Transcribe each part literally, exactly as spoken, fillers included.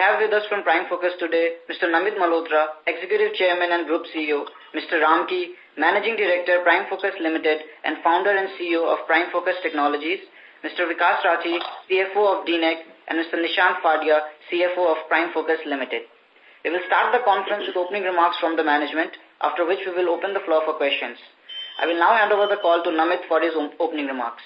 have with us from Prime Focus today Mister Namit Malhotra, Executive Chairman and Group C E O, Mister Ramki, Managing Director, Prime Focus Limited, and Founder and C E O of Prime Focus Technologies, Mister Vikas Rathi, C F O of D N E C, and Mister Nishant Fadia, C F O of Prime Focus Limited. We will start the conference with opening remarks from the management, after which we will open the floor for questions. I will now hand over the call to Namit for his opening remarks.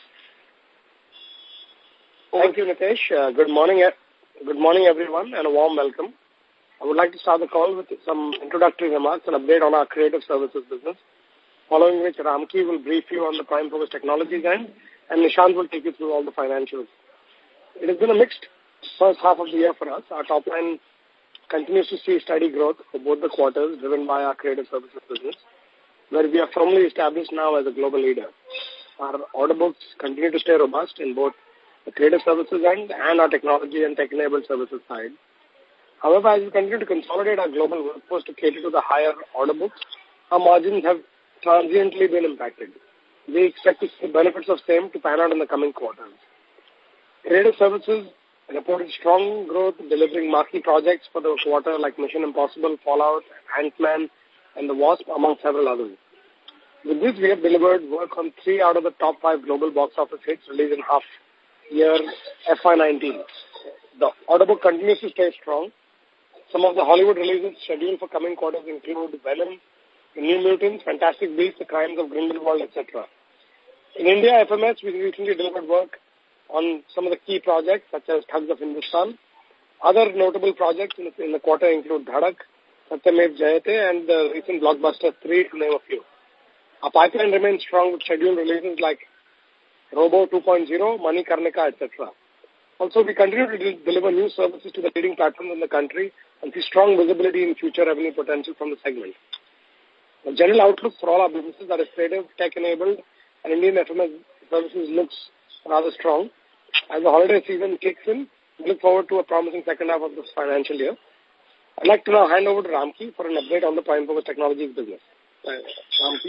Thank you, Nitesh. Uh, good morning, good morning, everyone, and a warm welcome. I would like to start the call with some introductory remarks and update on our creative services business, following which Ramki will brief you on the Prime Focus Technologies end, and Nishant will take you through all the financials. It has been a mixed first half of the year for us. Our top line continues to see steady growth for both the quarters, driven by our creative services business, where we are firmly established now as a global leader. Our order books continue to stay robust in both the creative services end and our technology and tech-enabled services side. However, as we continue to consolidate our global workforce to cater to the higher order books, our margins have transiently been impacted. We expect to see benefits of same to pan out in the coming quarters. Creative services reported strong growth, delivering marquee projects for the quarter like Mission Impossible, Fallout, Ant-Man, and The Wasp, among several others. With this, we have delivered work on three out of the top five global box office hits released in half year F Y nineteen. The order book continues to stay strong. Some of the Hollywood releases scheduled for coming quarters include Venom, The New Mutants, Fantastic Beasts, The Crimes of Grindelwald, et cetera. In India, F M S, we recently delivered work on some of the key projects such as Thugs of Hindustan. Other notable projects in the, in the quarter include Dhadak, Satyamev Jayate, and the recent blockbuster three, to name a few. Our pipeline remains strong with scheduled releases like Robo two point oh, Mani Karnika, et cetera. Also, we continue to de deliver new services to the leading platforms in the country and see strong visibility in future revenue potential from the segment. The general outlook for all our businesses that is creative, tech-enabled, and Indian F M S services looks rather strong. As the holiday season kicks in, we look forward to a promising second half of this financial year. I'd like to now hand over to Ramki for an update on the Prime Focus Technologies business. Uh, Ramki.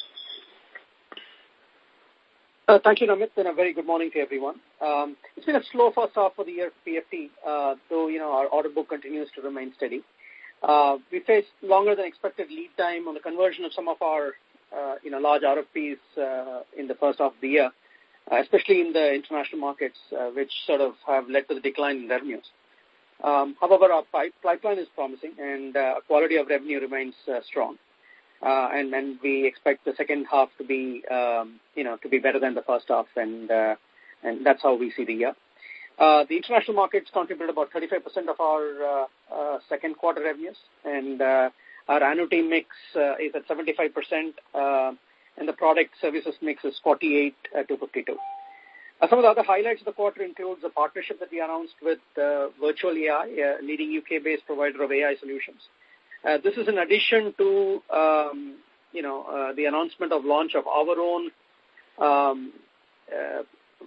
Uh, thank you, Namit, and a very good morning to everyone. Um, it's been a slow first half for the year for P F T, uh, though, you know, our order book continues to remain steady. Uh, we faced longer than expected lead time on the conversion of some of our, uh, you know, large R F Ps uh, in the first half of the year, uh, especially in the international markets, uh, which sort of have led to the decline in revenues. Um, however, our pipe, pipeline is promising, and uh, quality of revenue remains uh, strong. Uh, and, and we expect the second half to be, um, you know, to be better than the first half, and uh, and that's how we see the year. Uh, the international markets contribute about thirty-five percent of our uh, uh, second quarter revenues, and uh, our annuity mix uh, is at seventy-five percent, uh, and the product services mix is forty-eight to fifty-two. Uh, some of the other highlights of the quarter includes a partnership that we announced with uh, Virtual A I, a leading U K-based provider of A I solutions. Uh, this is in addition to, um, you know, uh, the announcement of launch of our own um, uh,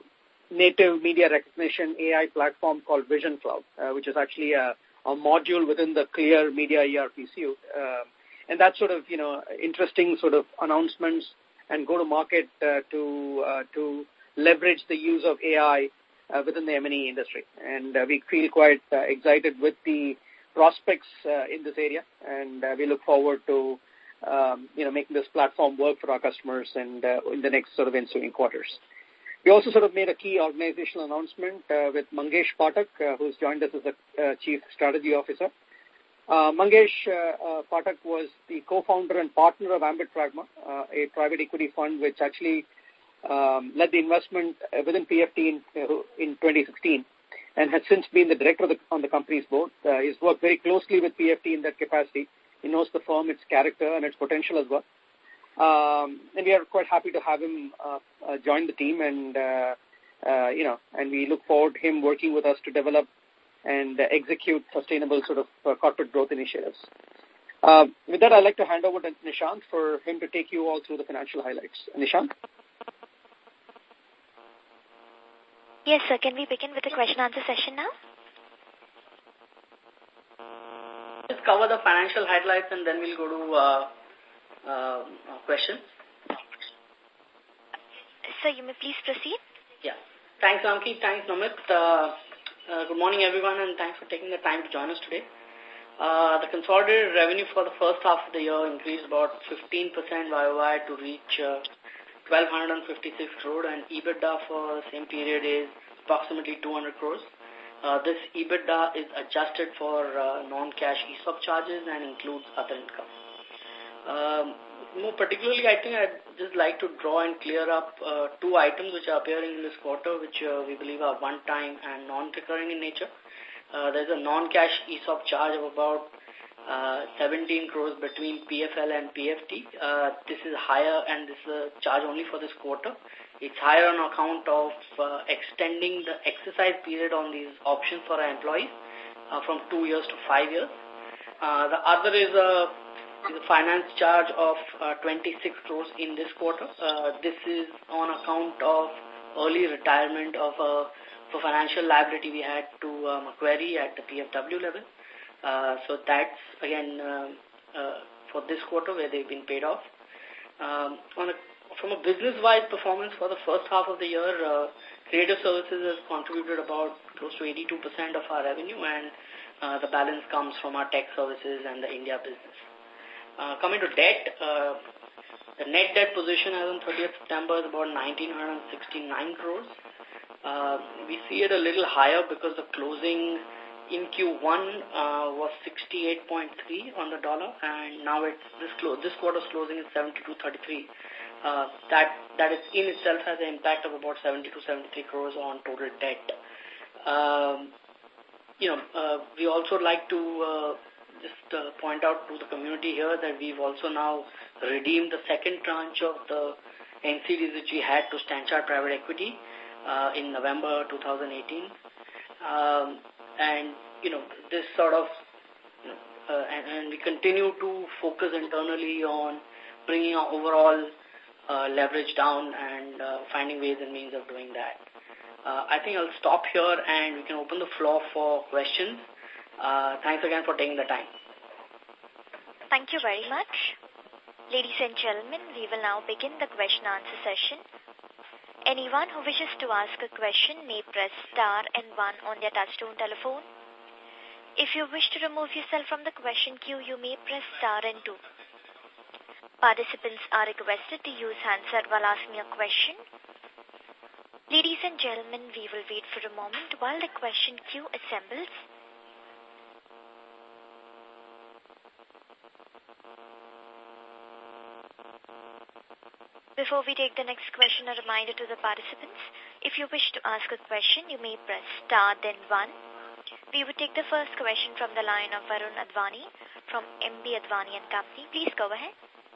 native media recognition A I platform called Vision Cloud, uh, which is actually a, a module within the Clear Media E R P suite. Uh, and that's sort of, you know, interesting sort of announcements and go to market uh, to uh, to leverage the use of A I uh, within the M and E industry. And uh, we feel quite uh, excited with the prospects uh, in this area, and uh, we look forward to um, you know making this platform work for our customers and uh, in the next sort of ensuing quarters. We also sort of made a key organizational announcement uh, with Mangesh Pathak, uh, who's joined us as the uh, Chief Strategy Officer. Uh, Mangesh uh, uh, Pathak was the co-founder and partner of Ambit Pragma, uh, a private equity fund which actually um, led the investment within P F T in, uh, in twenty sixteen. And has since been the director of the, on the company's board. Uh, he's worked very closely with P F T in that capacity. He knows the firm, its character, and its potential as well. Um, and we are quite happy to have him uh, uh, join the team, and uh, uh, you know, and we look forward to him working with us to develop and uh, execute sustainable sort of uh, corporate growth initiatives. Uh, with that, I'd like to hand over to Nishant for him to take you all through the financial highlights. Nishant? Yes, sir. Can we begin with the question-answer session now? Let's cover the financial highlights and then we'll go to uh, uh, questions. Sir, you may please proceed. Yeah. Thanks, Ramki. Thanks, Namit. Uh, Uh, good morning, everyone, and thanks for taking the time to join us today. Uh, the consolidated revenue for the first half of the year increased about fifteen percent Y O Y to reach uh, one thousand two hundred fifty-six crore, and EBITDA for the same period is approximately two hundred crores. Uh, this EBITDA is adjusted for uh, non-cash ESOP charges and includes other income. Um, more particularly, I think I'd just like to draw and clear up uh, two items which are appearing in this quarter, which uh, we believe are one-time and non-recurring in nature. Uh, there's a non-cash ESOP charge of about uh, seventeen crores between P F L and P F T. Uh, this is higher, and this is a charge only for this quarter. It's higher on account of uh, extending the exercise period on these options for our employees uh, from two years to five years. Uh, the other is a, is a finance charge of uh, twenty-six crores in this quarter. Uh, this is on account of early retirement of a for financial liability we had to uh, Macquarie at the P F W level. Uh, so that's, again, uh, uh, for this quarter where they've been paid off. Um, on a, from a business-wise performance for the first half of the year, uh, creative services has contributed about close to eighty-two percent of our revenue, and uh, the balance comes from our tech services and the India business. Uh, coming to debt, uh, the net debt position as on thirtieth September is about one thousand nine hundred sixty-nine crores. Uh, we see it a little higher because the closing in Q one uh, was sixty-eight point three on the dollar, and now it's this close, this quarter's closing is seventy-two thirty-three. Uh, that that is in itself has an impact of about seventy-two seventy-three crores on total debt. Um, you know, uh, we also like to uh, just uh, point out to the community here that we've also now redeemed the second tranche of the N C Ds which we had to Stanchart Private Equity Uh, in November two thousand eighteen. Um, and, you know, this sort of, you know, uh, and, and we continue to focus internally on bringing our overall uh, leverage down and uh, finding ways and means of doing that. Uh, I think I'll stop here and we can open the floor for questions. Uh, thanks again for taking the time. Thank you very much. Ladies and gentlemen, we will now begin the question answer session. Anyone who wishes to ask a question may press star and one on their touchtone telephone. If you wish to remove yourself from the question queue, you may press star and two. Participants are requested to use handset while asking a question. Ladies and gentlemen, we will wait for a moment while the question queue assembles. Before we take the next question, a reminder to the participants, if you wish to ask a question, you may press star then one. We would take the first question from the line of Varun Advani from M B Advani and Company. Please go ahead.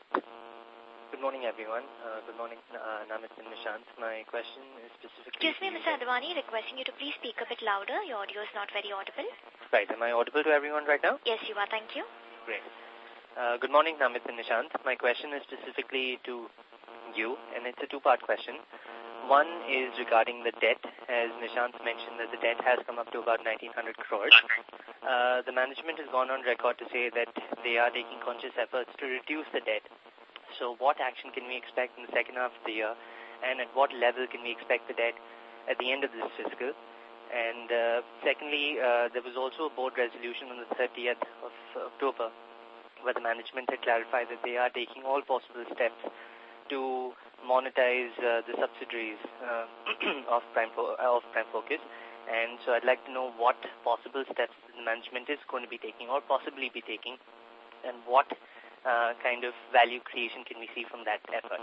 Good morning, everyone. Uh, good morning, uh, Namit and Nishant. My question is specifically... Excuse me, Mister Advani, requesting you to please speak a bit louder. Your audio is not very audible. Right. Am I audible to everyone right now? Yes, you are. Thank you. Great. Uh, good morning, Namit and Nishant. My question is specifically to you, and it's a two-part question. One is regarding the debt. As Nishant mentioned, that the debt has come up to about nineteen hundred crores. Uh, the management has gone on record to say that they are taking conscious efforts to reduce the debt. So what action can we expect in the second half of the year, and at what level can we expect the debt at the end of this fiscal? And uh, secondly, uh, there was also a board resolution on the thirtieth of October where the management had clarified that they are taking all possible steps to monetize uh, the subsidiaries uh, of Prime of Prime Focus. And so I'd like to know what possible steps the management is going to be taking or possibly be taking, and what uh, kind of value creation can we see from that effort.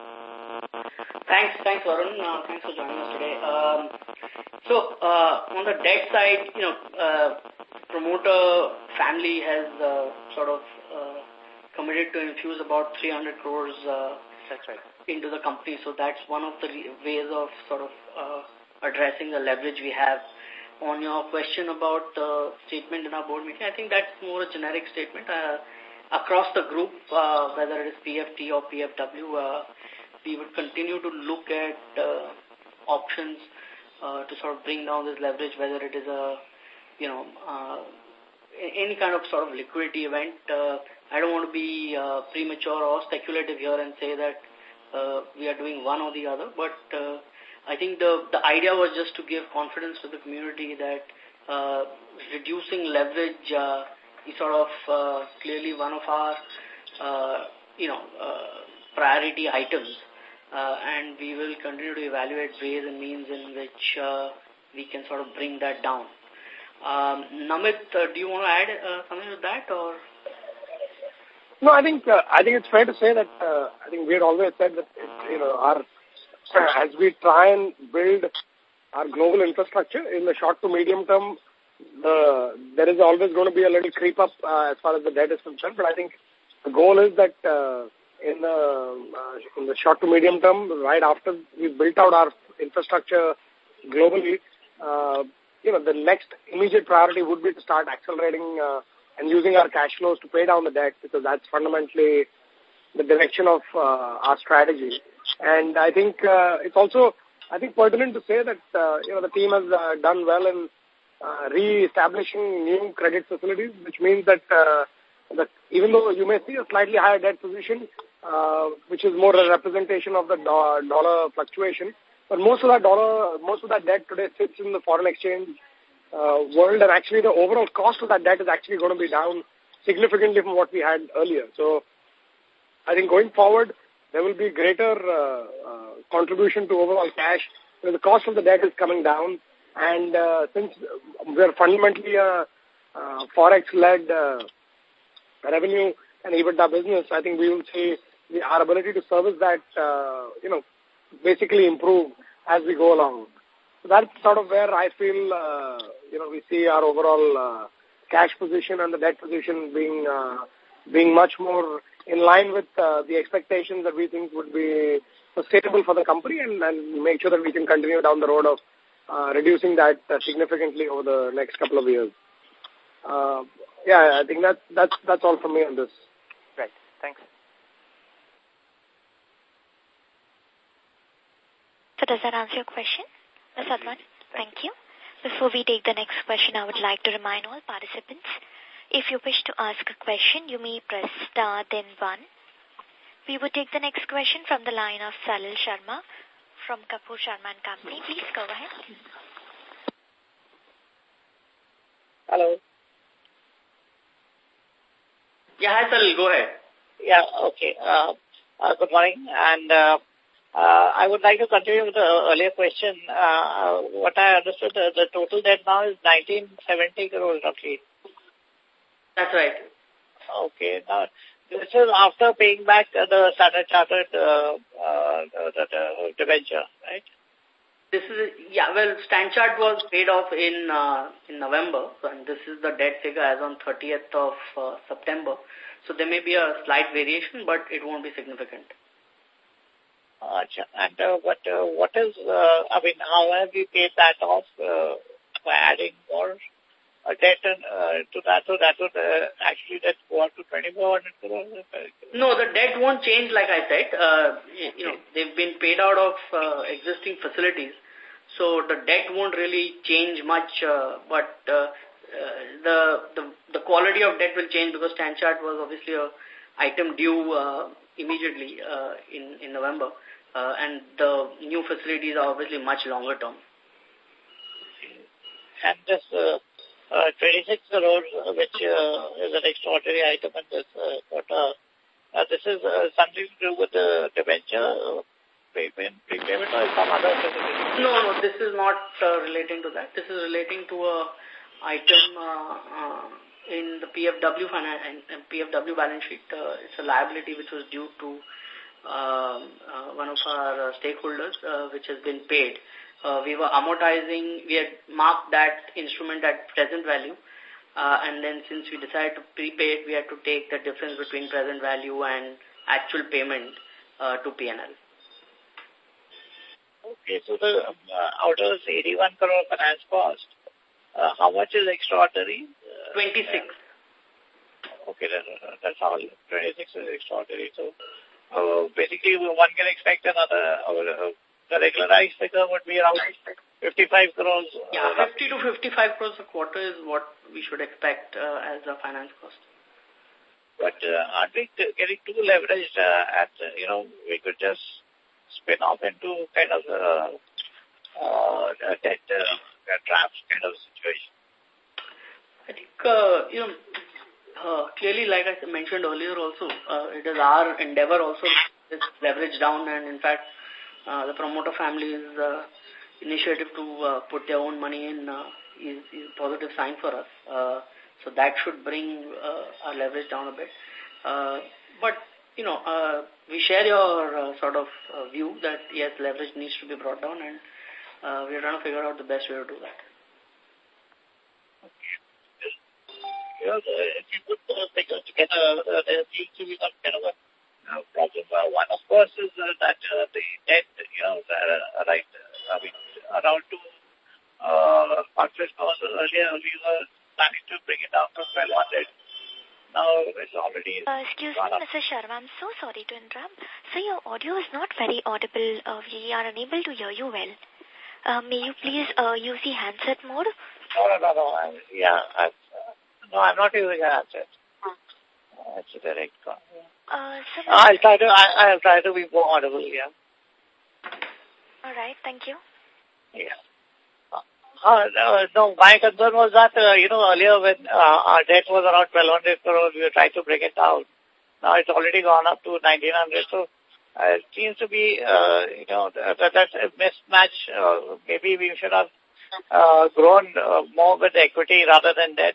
Thanks, thanks Varun. Uh, thanks for joining us today. Um, so uh, on the debt side, you know, uh, promoter family has uh, sort of uh, committed to infuse about three hundred crores uh, That's right. into the company. So that's one of the ways of sort of uh, addressing the leverage we have. On your question about the statement in our board meeting, I think that's more a generic statement. Uh, across the group, uh, whether it is P F T or P F W, uh, we would continue to look at uh, options uh, to sort of bring down this leverage, whether it is a, you know, uh, any kind of sort of liquidity event. Uh, I don't want to be uh, premature or speculative here and say that uh, we are doing one or the other, but uh, I think the, the idea was just to give confidence to the community that uh, reducing leverage uh, is sort of uh, clearly one of our, uh, you know, uh, priority items. Uh, and we will continue to evaluate ways and means in which uh, we can sort of bring that down. Um, Namit, uh, do you want to add uh, something to that, or? No, I think uh, I think it's fair to say that uh, I think we had always said that it, you know our as we try and build our global infrastructure in the short to medium term, the, there is always going to be a little creep up uh, as far as the debt is concerned. But I think the goal is that uh, in the uh, in the short to medium term, right after we built out our infrastructure globally, uh, you know, the next immediate priority would be to start accelerating uh, and using our cash flows to pay down the debt, because that's fundamentally the direction of uh, our strategy. And I think uh, it's also, I think, pertinent to say that, uh, you know, the team has uh, done well in uh, re-establishing new credit facilities, which means that, uh, that even though you may see a slightly higher debt position, uh, which is more a representation of the do dollar fluctuation, but most of that dollar, most of that debt today sits in the foreign exchange uh, world, and actually the overall cost of that debt is actually going to be down significantly from what we had earlier. So I think going forward, there will be greater uh, uh, contribution to overall cash. You know, the cost of the debt is coming down, and uh, since we are fundamentally a uh, forex-led uh, revenue and EBITDA business, I think we will see the, our ability to service that, uh, you know, basically improve as we go along. So that's sort of where I feel, uh, you know, we see our overall uh, cash position and the debt position being uh, being much more in line with uh, the expectations that we think would be sustainable for the company, and, and make sure that we can continue down the road of uh, reducing that uh, significantly over the next couple of years. Uh, yeah, I think that, that's, that's all from me on this. Right. Thanks. So does that answer your question, Miz Advani? Thank you. Before we take the next question, I would like to remind all participants, if you wish to ask a question, you may press star then one. We would take the next question from the line of Salil Sharma from Kapoor Sharma and Company. Please go ahead. Hello. Yeah, hi Salil, go ahead. Yeah, okay. Uh, uh, good morning. And uh, uh, I would like to continue with the earlier question. Uh, what I understood, uh, the total debt now is nineteen seventy crores roughly. That's right. Okay. Now, this is after paying back uh, the Standard Chartered uh, uh, the, the debenture, right? This is, yeah, well, Stanchart was paid off in uh, in November, and this is the debt figure as on thirtieth of uh, September. So there may be a slight variation, but it won't be significant. Uh, and uh, what, uh, what is, uh, I mean, how have you paid that off uh, by adding more uh, debt and, uh, to that? So that would uh, actually that go up to twenty-four hundred crores? No, the debt won't change, like I said. Uh, you know, they've been paid out of uh, existing facilities. So the debt won't really change much, uh, but uh, uh, the, the the quality of debt will change, because Stanchart was obviously a item due uh, immediately uh, in, in November. Uh, and the new facilities are obviously much longer term. And this uh, uh, twenty-six crores, uh, which uh, is an extraordinary item in this uh, quarter, uh, this is uh, something to do with the debenture uh, payment, prepayment, or some other facility? No, no, this is not uh, relating to that. This is relating to a item uh, uh, in the P F W finance, and P F W balance sheet. Uh, it's a liability which was due to Uh, uh, one of our uh, stakeholders, uh, which has been paid. Uh, we were amortizing, we had marked that instrument at present value, uh, and then since we decided to prepay it, we had to take the difference between present value and actual payment uh, to P and L. Okay, so the um, uh, out of this eighty-one crore finance cost, uh, how much is extraordinary? Uh, twenty-six. Uh, okay, that, uh, that's all. twenty-six is extraordinary. So, Uh, basically, one can expect another, uh, the regularized figure would be around fifty-five crores. Uh, yeah, fifty to fifty-five crores a quarter is what we should expect uh, as a finance cost. But uh, aren't we getting too leveraged uh, at, uh, you know, we could just spin off into kind of uh, uh, debt uh, traps kind of situation? I think, uh, you know, uh, clearly, like I mentioned earlier also, uh, it is our endeavor also to leverage down, and in fact, uh, the promoter family's uh, initiative to uh, put their own money in uh, is, is a positive sign for us. Uh, so that should bring uh, our leverage down a bit. Uh, but, you know, uh, we share your uh, sort of uh, view that, yes, leverage needs to be brought down, and uh, we're trying to figure out the best way to do that. You know, if you put those figures together, uh, there seems to be some kind of a uh, problem. Uh, one, of course, is uh, that uh, the debt, you know, uh, right, uh, I mean, around two uh, conference calls earlier, we were planning to bring it down to twelve hundred. Now it's already... Uh, excuse me, Mister Sharma, I'm so sorry to interrupt. So your audio is not very audible. Uh, we are unable to hear you well. Uh, may you please uh, use the handset mode? No, no, no, no. I, yeah, I, uh, no, I'm not using a handset. Uh, it's a direct call. Yeah. Uh, so I'll try to, I, I'll try to be more audible, yeah. All right, thank you. Yeah. Uh, no, no, my concern was that, uh, you know, earlier when uh, our debt was around twelve hundred crores, we were trying to bring it down. Now it's already gone up to nineteen hundred, so uh, it seems to be, uh, you know, that, that's a mismatch. Uh, maybe we should have uh, grown uh, more with equity rather than debt.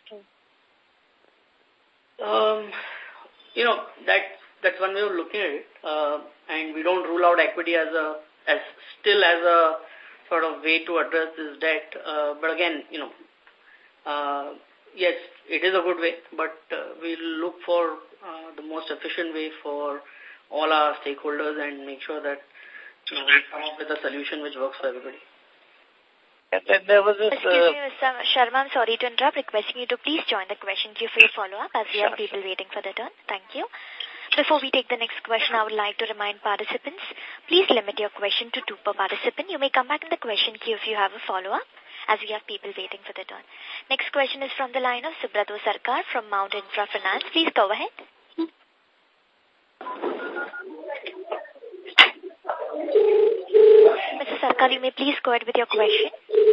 Um, you know, that that's one way of looking at it, uh, and we don't rule out equity as a as still as a sort of way to address this debt. Uh, but again, you know, uh, yes, it is a good way, but uh, we'll look for uh, the most efficient way for all our stakeholders and make sure that you know, we come up with a solution which works for everybody. And then there was this... Excuse uh, me, Mister Sharma, I'm sorry to interrupt, requesting you to please join the question queue for your follow-up as we have people waiting for their turn. Thank you. Before we take the next question, I would like to remind participants, please limit your question to two per participant. You may come back in the question queue if you have a follow-up, as we have people waiting for their turn. Next question is from the line of Subrato Sarkar from Mount Infra Finance. Please go ahead. Mister Sarkar, you may please go ahead with your question.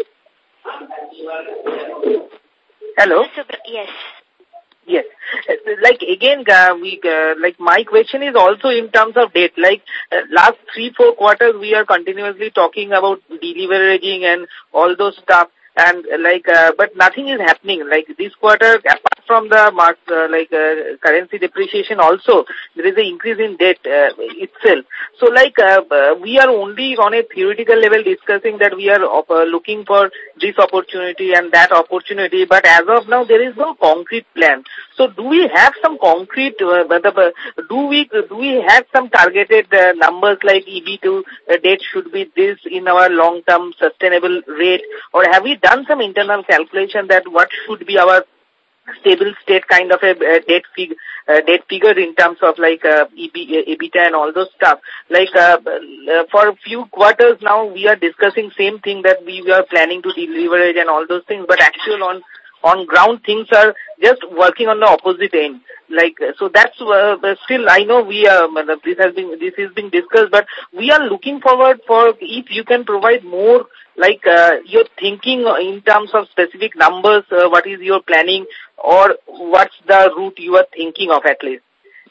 Hello? Yes. Yes. Like, again, uh, we, uh, like, my question is also in terms of debt. Like, uh, last three, four quarters, we are continuously talking about deleveraging and all those stuff. And, uh, like, uh, but nothing is happening. Like, this quarter, apart from the mark, uh, like, uh, currency depreciation also, there is an increase in debt uh, itself. So, like, uh, uh, we are only on a theoretical level discussing that we are uh, looking for this opportunity and that opportunity, but as of now, there is no concrete plan. So, do we have some concrete, uh, do we do we have some targeted uh, numbers like E B to uh, debt should be this in our long-term sustainable rate, or have we done some internal calculation that what should be our stable state kind of a uh, debt fig uh, debt figure in terms of like uh, E B, uh, EBITDA and all those stuff. Like uh, uh, for a few quarters now, we are discussing same thing that we are planning to deleverage and all those things, but actual on on ground things are just working on the opposite end. Like, so that's uh, still, I know we uh, this has been, this is being discussed, but we are looking forward for if you can provide more, like, uh, your thinking in terms of specific numbers, uh, what is your planning, or what's the route you are thinking of at least?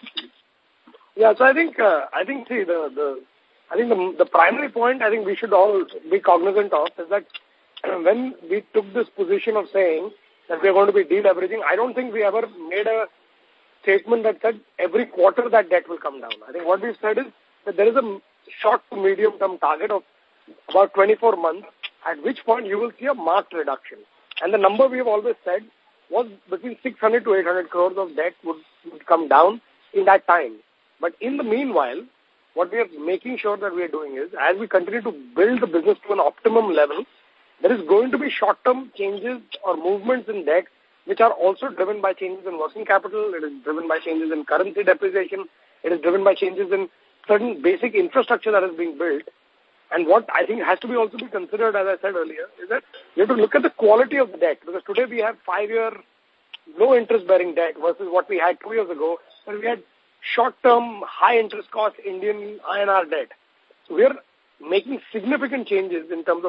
Yeah, so I think, uh, I think, see, the, the, I think the, the primary point I think we should all be cognizant of is that when we took this position of saying that we are going to be deleveraging, I don't think we ever made a statement that said every quarter that debt will come down. I think what we've said is that there is a short to medium term target of about twenty-four months, at which point you will see a marked reduction. And the number we have always said was between six hundred to eight hundred crores of debt would, would come down in that time. But in the meanwhile, what we are making sure that we are doing is, as we continue to build the business to an optimum level, there is going to be short-term changes or movements in debt which are also driven by changes in working capital, it is driven by changes in currency depreciation, it is driven by changes in certain basic infrastructure that is being built. And what I think has to be also be considered, as I said earlier, is that you have to look at the quality of the debt, because today we have five-year low-interest-bearing debt versus what we had two years ago, and we had short-term, high-interest cost Indian I N R debt. So we are making significant changes in terms of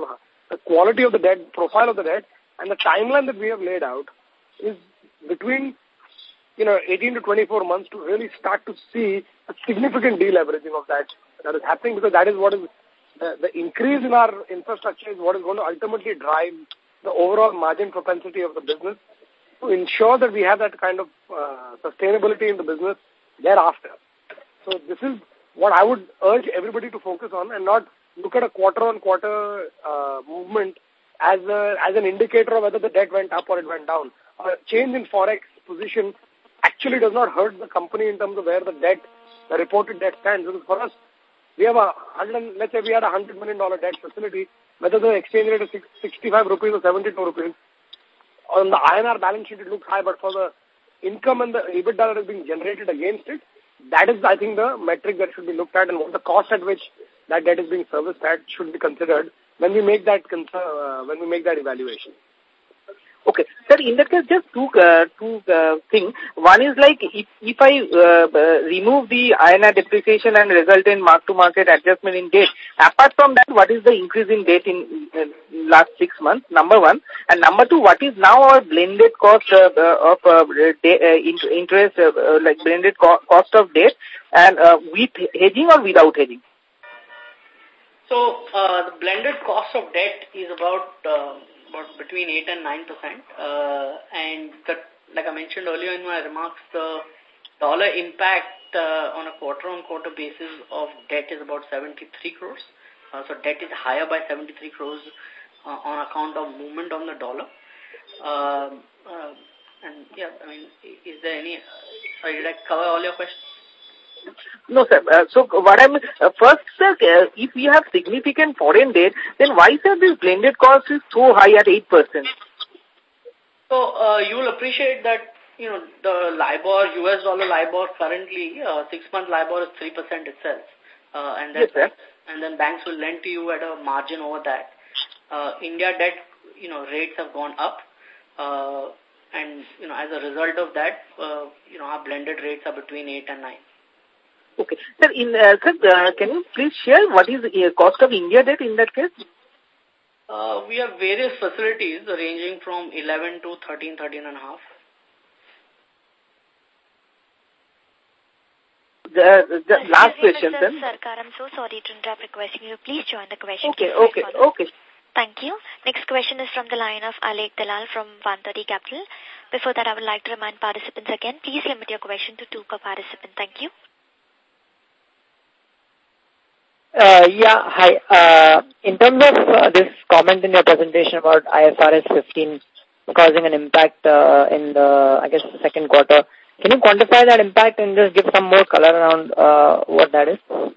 the quality of the debt, profile of the debt, and the timeline that we have laid out is between, you know, eighteen to twenty-four months to really start to see a significant deleveraging of that that is happening, because that is what is, the, the increase in our infrastructure is what is going to ultimately drive the overall margin propensity of the business to ensure that we have that kind of uh, sustainability in the business thereafter. So this is what I would urge everybody to focus on, and not look at a quarter-on-quarter uh, movement as a, as an indicator of whether the debt went up or it went down. A change in forex position actually does not hurt the company in terms of where the debt, the reported debt stands. Because for us, we have a hundred, let's say we had a hundred million dollar debt facility, whether the exchange rate is sixty-five rupees or seventy-two rupees. On the I N R balance sheet, it looks high, but for the income and the EBITDA that is being generated against it, that is, I think, the metric that should be looked at, and what the cost at which that debt is being serviced at should be considered when we make that uh, when we make that evaluation. Okay. Sir, in that case, just two, uh, two uh, things. One is like, if, if I uh, uh, remove the I N R depreciation and result in mark-to-market adjustment in debt, apart from that, what is the increase in debt in, in last six months? Number one. And number two, what is now our blended cost uh, of uh, de uh, interest, uh, uh, like blended co cost of debt, and uh, with hedging or without hedging? So, uh, the blended cost of debt is about... Uh, about between eight and nine percent. Uh, and the, like I mentioned earlier in my remarks, the dollar impact uh, on a quarter-on-quarter basis of debt is about seventy-three crores. Uh, so debt is higher by seventy-three crores uh, on account of movement on the dollar. Uh, uh, and yeah, I mean, is there any, uh, sorry, did I cover all your questions? No, sir. Uh, so what I'm, uh, first, sir, uh, if we have significant foreign debt, then why, sir, this blended cost is so high at eight percent? So, uh, you will appreciate that, you know, the LIBOR, U S dollar LIBOR currently, uh, six-month LIBOR is three percent itself. Uh, and then, yes, and then banks will lend to you at a margin over that. Uh, India debt, you know, rates have gone up. Uh, and, you know, as a result of that, uh, you know, our blended rates are between eight and nine. Okay. Sir, in, uh, sir uh, can you please share what is the uh, cost of India debt in that case? Uh, we have various facilities ranging from eleven to thirteen, thirteen and a half. The, the last question, Mister then. Sarkar, I'm so sorry to interrupt, requesting you. Please join the question. Okay, okay, okay. Thank you. Next question is from the line of Alek Dalal from one thirty Capital. Before that, I would like to remind participants again, please limit your question to two per participant. Thank you. Uh, yeah, hi. Uh, in terms of uh, this comment in your presentation about I F R S fifteen causing an impact uh, in the, I guess, the second quarter, can you quantify that impact and just give some more color around uh, what that is?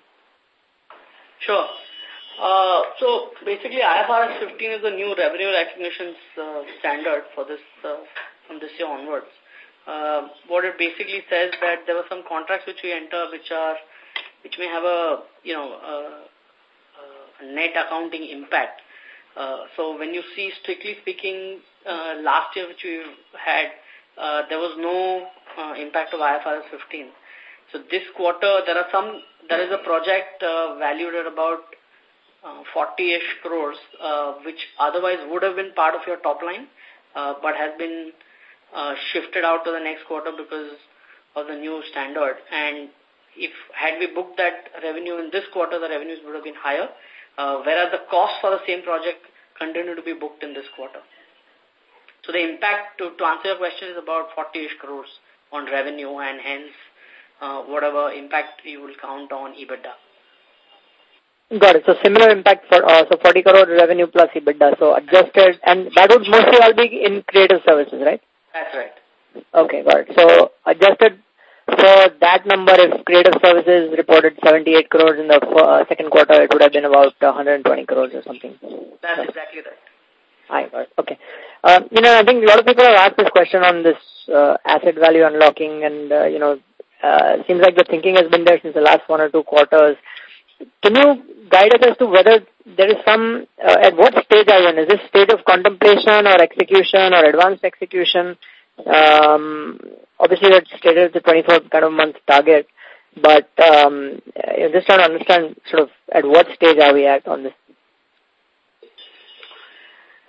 Sure. Uh, so, basically, I F R S fifteen is the new revenue recognition uh, standard for this uh, from this year onwards. Uh, what it basically says that there were some contracts which we enter which are which may have a, you know, a, a net accounting impact. Uh, so when you see, strictly speaking, uh, last year which we had, uh, there was no uh, impact of I F R S fifteen. So this quarter, there are some, there is a project uh, valued at about uh, forty-ish crores, uh, which otherwise would have been part of your top line, uh, but has been uh, shifted out to the next quarter because of the new standard. And if had we booked that revenue in this quarter, the revenues would have been higher, uh, whereas the cost for the same project continued to be booked in this quarter. So the impact, to, to answer your question, is about forty-ish crores on revenue, and hence uh, whatever impact you will count on EBITDA. Got it. So similar impact for uh, so forty crore revenue plus EBITDA. So adjusted, and that would mostly all be in creative services, right? That's right. Okay, got it. So adjusted for that number, if creative services reported seventy-eight crores in the uh, second quarter, it would have been about one hundred twenty crores or something. That's right. Exactly right. I got it. Okay. Uh, you know, I think a lot of people have asked this question on this uh, asset value unlocking, and, uh, you know, uh, seems like the thinking has been there since the last one or two quarters. Can you guide us as to whether there is some, uh, at what stage are you in? Is this stage of contemplation or execution or advanced execution? Um, obviously, that's stated as a twenty-four kind of month target, but um, I'm just trying to understand sort of at what stage are we at on this.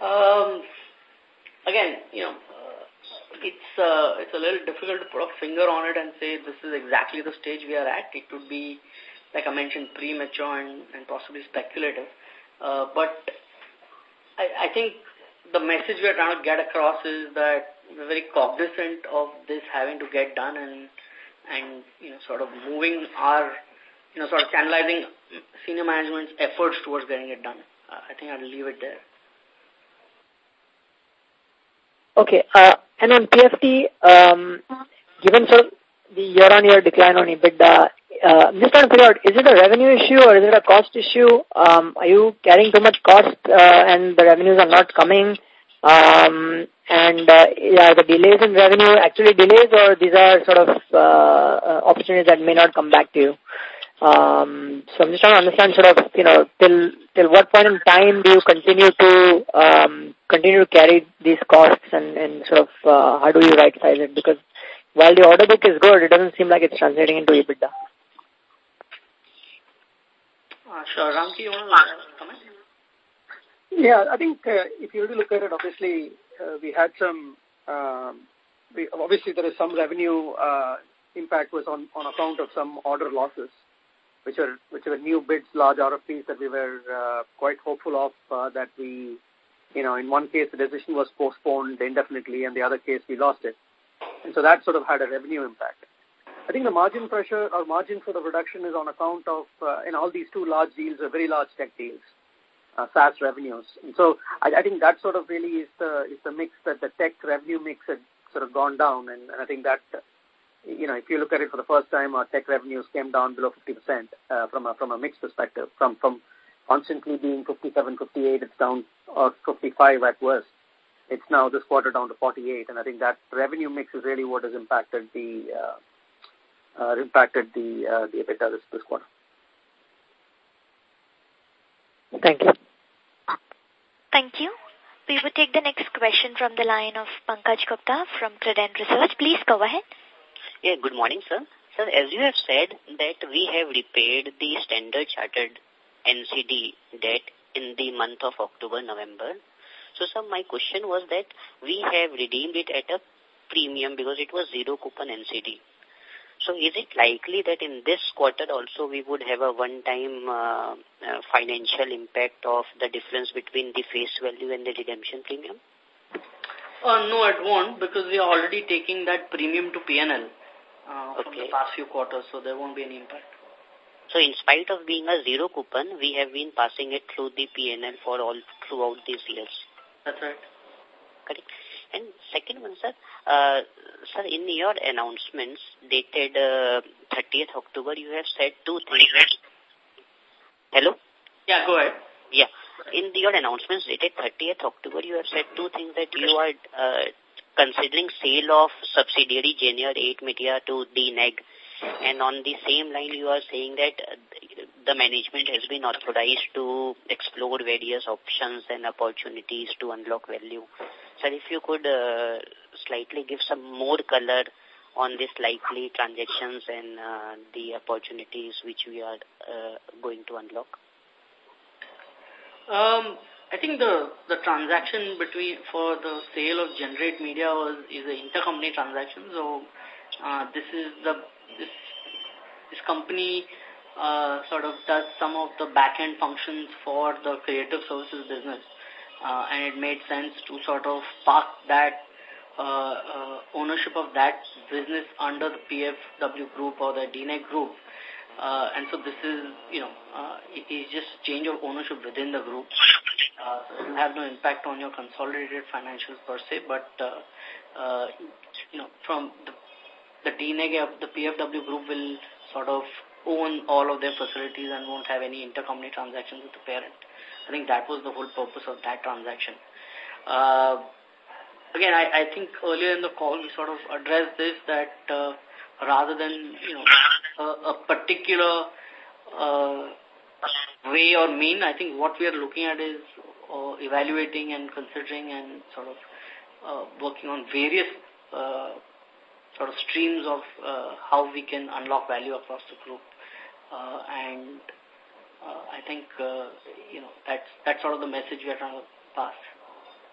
Um, again, you know, uh, it's uh, it's a little difficult to put a finger on it and say this is exactly the stage we are at. It would be, like I mentioned, premature and, and possibly speculative. Uh, but I, I think the message we are trying to get across is that we're very cognizant of this having to get done and, and you know, sort of moving our, you know, sort of channelizing senior management's efforts towards getting it done. Uh, I think I'll leave it there. Okay. Uh, and on P F T, um, given sort of the year-on-year decline on EBITDA, uh, I'm just trying to figure out, is it a revenue issue or is it a cost issue? Um, are you carrying too much cost uh, and the revenues are not coming? Um, and uh, are the delays in revenue actually delays, or these are sort of uh, uh, opportunities that may not come back to you? Um, so I'm just trying to understand sort of, you know, till till what point in time do you continue to um, continue to carry these costs, and, and sort of uh, how do you right size it? Because while the order book is good, it doesn't seem like it's translating into EBITDA. Uh, sure. Ramki, you want to comment? Yeah, I think uh, if you really look at it, obviously uh, we had some, um, we, obviously there is some revenue uh, impact was on, on account of some order losses, which are which are new bids, large R F Ps that we were uh, quite hopeful of, uh, that we, you know, in one case the decision was postponed indefinitely, and the other case we lost it. And so that sort of had a revenue impact. I think the margin pressure or margin for the reduction is on account of, uh, in all these two large deals are very large tech deals, uh, SaaS revenues. And so I, I think that sort of really is the, is the mix, that the tech revenue mix had sort of gone down. And, and I think that, you know, if you look at it for the first time, our tech revenues came down below fifty percent uh, from a, from a mix perspective, from, from constantly being fifty-seven, fifty-eight, it's down, or fifty-five at worst. It's now this quarter down to forty-eight, and I think that revenue mix is really what has impacted the uh, uh, impacted the uh, the EBITDA this, this quarter. Thank you. Thank you. We will take the next question from the line of Pankaj Gupta from Credent Research. Please go ahead. Yeah, good morning, sir. Sir, as you have said that we have repaid the Standard Chartered N C D debt in the month of October, November. So, sir, my question was that we have redeemed it at a premium because it was zero coupon N C D. So, is it likely that in this quarter also we would have a one-time uh, uh, financial impact of the difference between the face value and the redemption premium? Uh, no, it won't, because we are already taking that premium to P and L uh, okay. from the past few quarters, so there won't be any impact. So, in spite of being a zero coupon, we have been passing it through the P and L for all throughout these years. That's right. Correct. And second one, sir, uh, sir, in your announcements dated uh, thirtieth October, you have said two things. Hello? Yeah, go ahead. Yeah. In your announcements dated thirtieth October, you have said two things, that you are uh, considering sale of subsidiary Genier eight Media to D N E G. And on the same line, you are saying that the management has been authorized to explore various options and opportunities to unlock value. Sir, if you could uh, slightly give some more color on this likely transactions and uh, the opportunities which we are uh, going to unlock. Um, I think the the transaction between for the sale of Generate Media was is an intercompany transaction. So uh, this is the this this company uh, sort of does some of the back end functions for the creative services business, uh, and it made sense to sort of park that uh, uh, ownership of that business under the P F W group or the D N E G group. Uh, and so this is, you know, uh, it is just change of ownership within the group. Uh, so it will have no impact on your consolidated financials per se, but, uh, uh, you know, from the, the D N E G, the P F W group will sort of own all of their facilities and won't have any intercompany transactions with the parent. I think that was the whole purpose of that transaction. Uh, again, I, I think earlier in the call we sort of addressed this, that, uh, rather than, you know, a, a particular uh, way or mean, I think what we are looking at is uh, evaluating and considering and sort of uh, working on various uh, sort of streams of uh, how we can unlock value across the group. Uh, and uh, I think, uh, you know, that's, that's sort of the message we are trying to pass.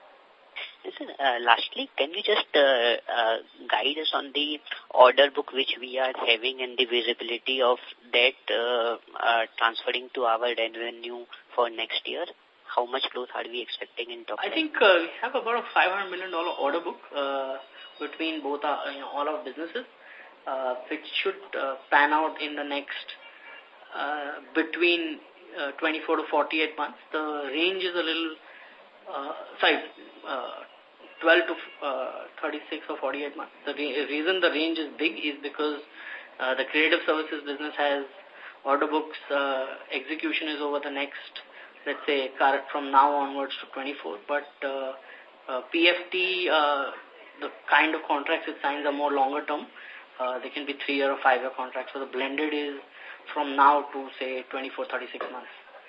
Listen, uh, lastly, can you just uh, uh, guide us on the order book which we are having and the visibility of that uh, uh, transferring to our revenue for next year? How much growth are we expecting in top I line? think uh, we have about a five hundred million dollars order book uh, between both our, you know, all our businesses, uh, which should uh, pan out in the next uh, between uh, twenty-four to forty-eight months. The range is a little, uh, sorry, uh, twelve to thirty-six or forty-eight months. The re reason the range is big is because uh, the creative services business has order books, uh, execution is over the next, let's say, from now onwards to twenty-four. But uh, uh, P F T, uh, the kind of contracts it signs are more longer term. Uh, they can be three-year or five-year contracts. So the blended is from now to, say, twenty-four, thirty-six months.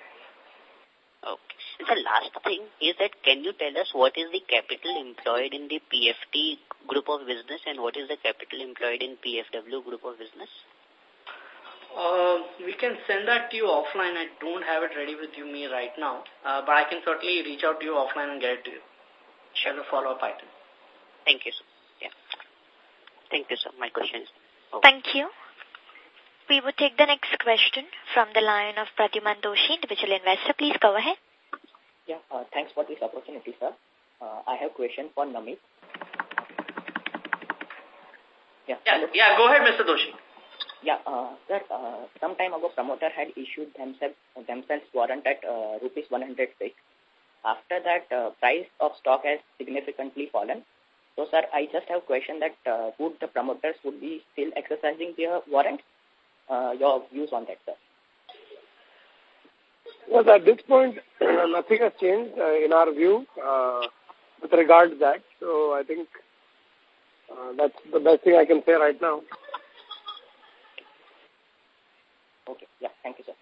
Okay. The last thing is that can you tell us what is the capital employed in the P F T group of business and what is the capital employed in P F W group of business? Uh, we can send that to you offline. I don't have it ready with you me right now, uh, but I can certainly reach out to you offline and get it to you. Sure. As a follow-up item. Thank you, sir. Yeah. Thank you, sir. My question is over. Thank you. We will take the next question from the line of Pradyuman Doshi, individual investor. Please go ahead. Yeah, uh, thanks for this opportunity, sir. Uh, I have a question for Namit. Yeah, yeah, yeah, go ahead, Mister Doshi. Yeah, uh, sir, uh, some time ago, promoter had issued themselves, themselves warrant at uh, rupees one hundred six. After that, uh, price of stock has significantly fallen. So, sir, I just have a question that uh, would the promoters would be still exercising their warrant? Uh, your views on that, sir? Well, at this point, nothing has changed uh, in our view uh, with regard to that. So I think uh, that's the best thing I can say right now. Okay. Yeah. Thank you, sir.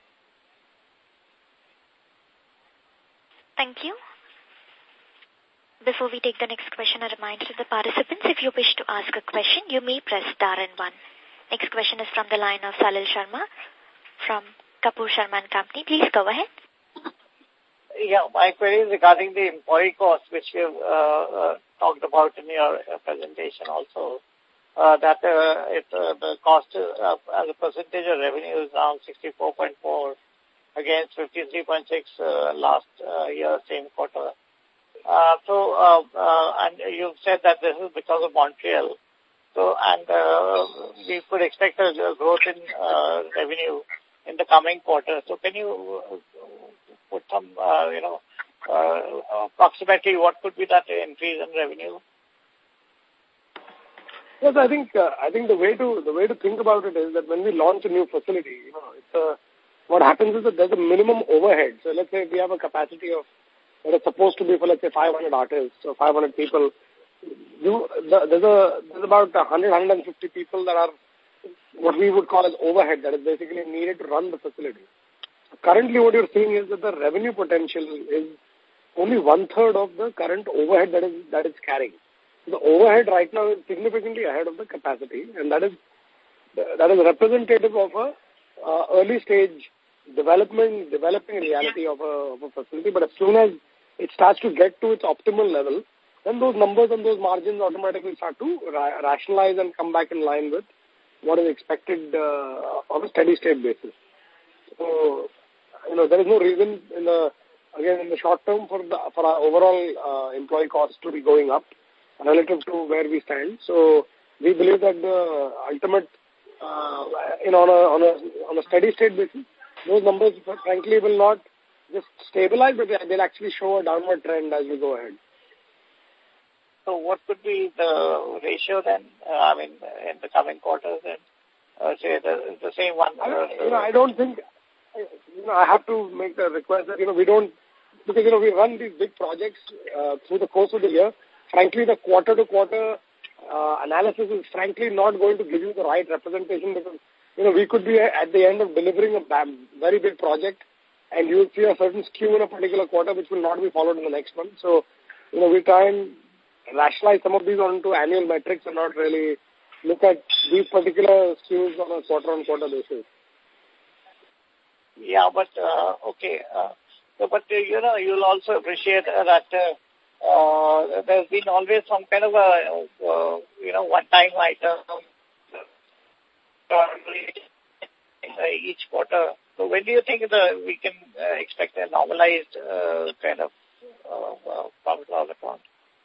Thank you. Before we take the next question, a reminder to the participants, if you wish to ask a question, you may press star and one. Next question is from the line of Salil Sharma from Kapoor Sharma and Company. Please go ahead. Yeah, my query is regarding the employee cost, which you uh, uh, talked about in your uh, presentation also. Uh, that uh, it, uh, the cost uh, as a percentage of revenue is now sixty-four point four against fifty-three point six uh, last uh, year, same quarter. Uh, so, uh, uh, and you've said that this is because of Montreal. So, and uh, we could expect a growth in uh, revenue in the coming quarter. So, can you put some, uh, you know, uh, approximately what could be that increase in revenue? Yes, I think uh, I think the way to the way to think about it is that when we launch a new facility, you know, it's a, what happens is that there's a minimum overhead. So, let's say we have a capacity of that is supposed to be for, let's say, five hundred artists or five hundred people. You, the, there's a there's about one hundred, one hundred fifty people that are what we would call as overhead, that is basically needed to run the facility. Currently, what you're seeing is that the revenue potential is only one third of the current overhead that is that it's carrying. The overhead right now is significantly ahead of the capacity, and that is that is representative of a uh, early stage development, developing reality of a, of a facility. But as soon as it starts to get to its optimal level, then those numbers and those margins automatically start to ra rationalize and come back in line with what is expected uh, on a steady state basis. So, you know, there is no reason in the, again, in the short term for the, for our overall uh, employee costs to be going up relative to where we stand. So, we believe that the ultimate, uh, you know, on a, on a, on a steady state basis, those numbers, frankly, will not just stabilize, but they'll actually show a downward trend as we go ahead. So what could be the ratio then, uh, I mean, in the coming quarters and uh, say the, the same one? I, you know, I don't think, you know, I have to make the request that, you know, we don't, because, you know, we run these big projects uh, through the course of the year. Frankly, the quarter-to-quarter uh, analysis is frankly not going to give you the right representation because, you know, we could be at the end of delivering a very big project and you will see a certain skew in a particular quarter which will not be followed in the next one. So, you know, we try and rationalize some of these onto annual metrics and not really look at these particular skews on a quarter-on-quarter basis. Yeah, but, uh, okay. Uh, so, but, uh, you know, you'll also appreciate uh, that uh, uh, there's been always some kind of a, uh, you know, one-time item each quarter. So when do you think the, we can uh, expect a normalized uh, kind of uh, uh, profit loss account?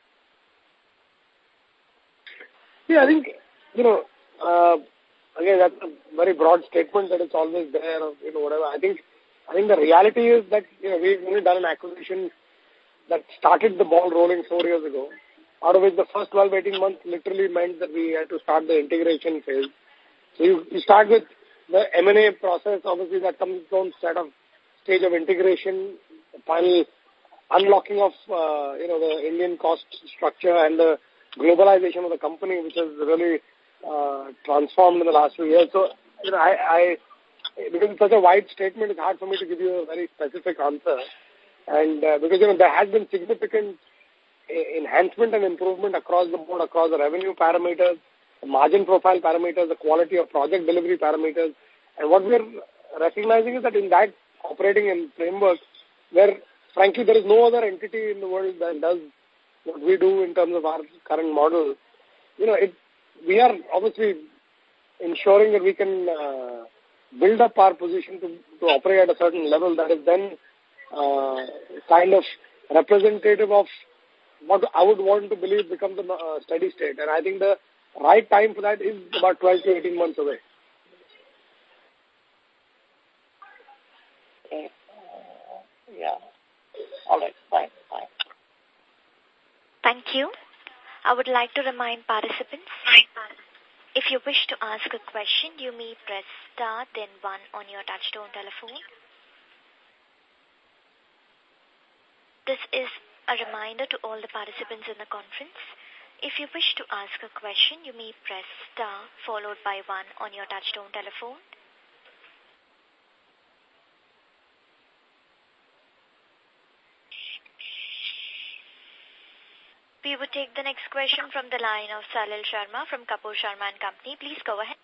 Yeah, I think, you know, uh, again, that's a very broad statement that it's always there, or, you know, whatever. I think, I think the reality is that, you know, we've only done an acquisition that started the ball rolling four years ago, out of which the first twelve, eighteen months literally meant that we had to start the integration phase. So you, you start with the M and A process, obviously that comes with its own set of stage of integration, final unlocking of, uh, you know, the Indian cost structure and the globalization of the company, which has really uh, transformed in the last few years. So, you know, I, I, because it's such a wide statement, it's hard for me to give you a very specific answer. And uh, because, you know, there has been significant enhancement and improvement across the board, across the revenue parameters, the margin profile parameters, the quality of project delivery parameters. And what we're recognizing is that in that operating and framework, where, frankly, there is no other entity in the world that does what we do in terms of our current model, you know, it, we are obviously ensuring that we can uh, build up our position to, to operate at a certain level that is then uh, kind of representative of what I would want to believe becomes a uh, steady state. And I think the right time for that is about twelve to eighteen months away. Okay. Uh, yeah. All right. Fine. Fine. Thank you. I would like to remind participants, if you wish to ask a question, you may press star then one on your touchtone telephone. This is a reminder to all the participants in the conference. If you wish to ask a question, you may press star followed by one on your touchtone telephone. We would take the next question from the line of Salil Sharma from Kapoor Sharma and Company. Please go ahead.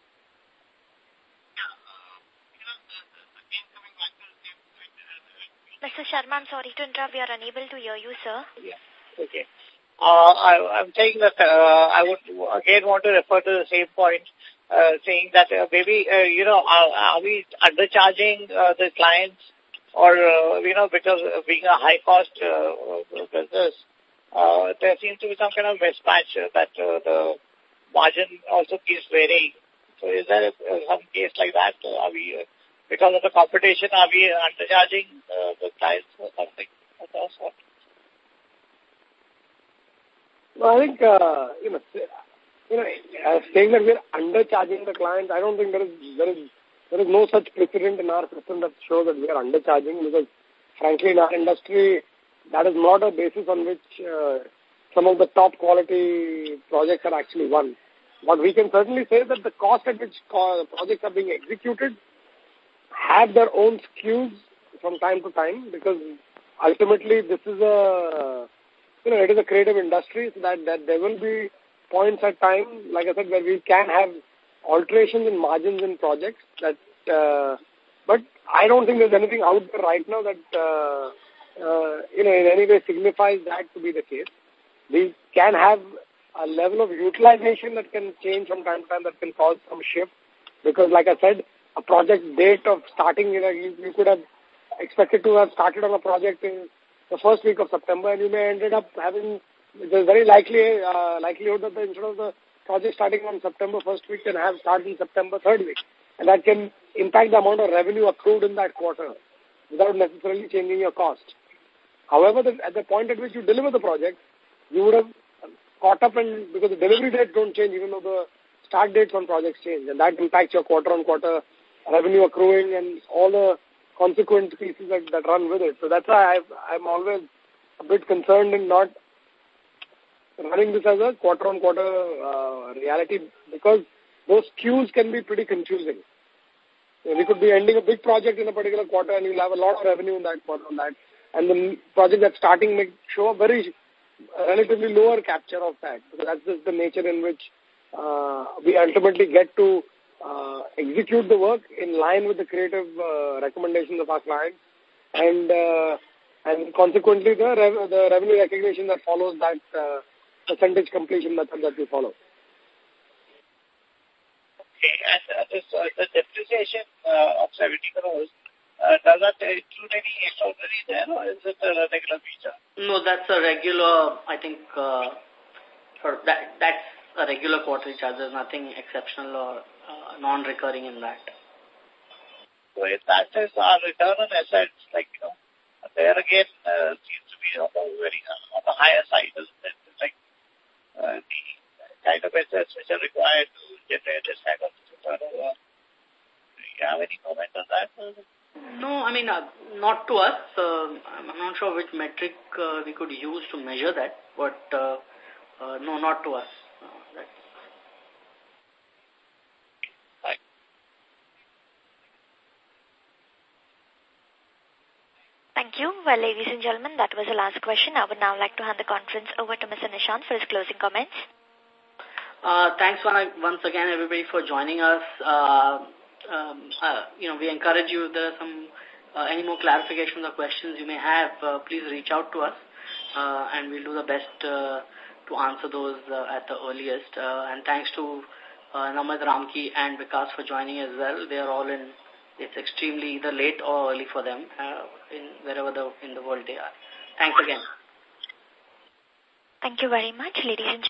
Mister Sharma, I'm sorry to interrupt. We are unable to hear you, sir. Yeah. Okay. Uh, I, I'm saying that uh, I would again want to refer to the same point, uh, saying that uh, maybe, uh, you know, are, are we undercharging uh, the clients or, uh, you know, because of being a high-cost uh, business, uh, there seems to be some kind of mismatch uh, that uh, the margin also keeps varying. So is there uh, some case like that? Uh, are we, uh, because of the competition, are we undercharging uh, the clients or something of that sort? Well, I think, uh, you know, you know, uh, saying that we're undercharging the clients, I don't think there is, there is, there is no such precedent in our system that shows that we are undercharging, because frankly in our industry, that is not a basis on which uh, some of the top quality projects are actually won. What we can certainly say is that the cost at which projects are being executed have their own skews from time to time, because ultimately this is a, you know, it is a creative industry, so that, that there will be points at time, like I said, where we can have alterations in margins in projects. That, uh, but I don't think there's anything out there right now that, uh, uh, you know, in any way signifies that to be the case. We can have a level of utilization that can change from time to time, that can cause some shift, because like I said, a project date of starting, you know, you, you could have expected to have started on a project in the first week of September, and you may ended up having, there's very likely uh, likelihood that the, instead of the project starting on September first week, can have started in September third week. And that can impact the amount of revenue accrued in that quarter without necessarily changing your cost. However, the, at the point at which you deliver the project, you would have caught up, and because the delivery dates don't change, even though the start dates on projects change, and that impacts your quarter-on-quarter revenue accruing and all the consequent pieces that, that run with it. So that's why I've, I'm always a bit concerned in not running this as a quarter-on-quarter uh, reality, because those cues can be pretty confusing. You know, we could be ending a big project in a particular quarter, and you'll have a lot of revenue in that quarter on that. And the project that's starting may show a very uh, relatively lower capture of that, because that's just the nature in which uh, we ultimately get to uh, execute the work in line with the creative uh, recommendations of our clients. And uh, and consequently the, rev the revenue recognition that follows that uh, percentage completion method that we follow. Okay, and uh, this, uh, the depreciation uh, of seventy crores, uh, does that include any extraordinary there, or is it a regular feature? No, that's a regular, I think, uh, for that, that's a regular quarterly charge. There's nothing exceptional or uh, non-recurring in that. So if that is our return on assets, like, you know, there again uh, seems to be on the very uh, on the higher side, isn't it? Like uh, the kind of assets which are required to generate this kind of turnover. Do you have any comment on that? No, I mean, uh, not to us. Uh, I'm not sure which metric uh, we could use to measure that, but uh, uh, no, not to us. Uh, that's Thank you. Well, ladies and gentlemen, that was the last question. I would now like to hand the conference over to Mister Nishant for his closing comments. Uh, thanks once again, everybody, for joining us. Uh, um, uh, you know, we encourage you, if there are some, uh, any more clarifications or questions you may have, uh, please reach out to us, uh, and we'll do the best uh, to answer those uh, at the earliest. Uh, and thanks to uh, Namit, Ramki, and Vikas for joining as well. They are all in, it's extremely either late or early for them, uh, in wherever the, in the world they are. Thanks again. Thank you very much, ladies and gentlemen.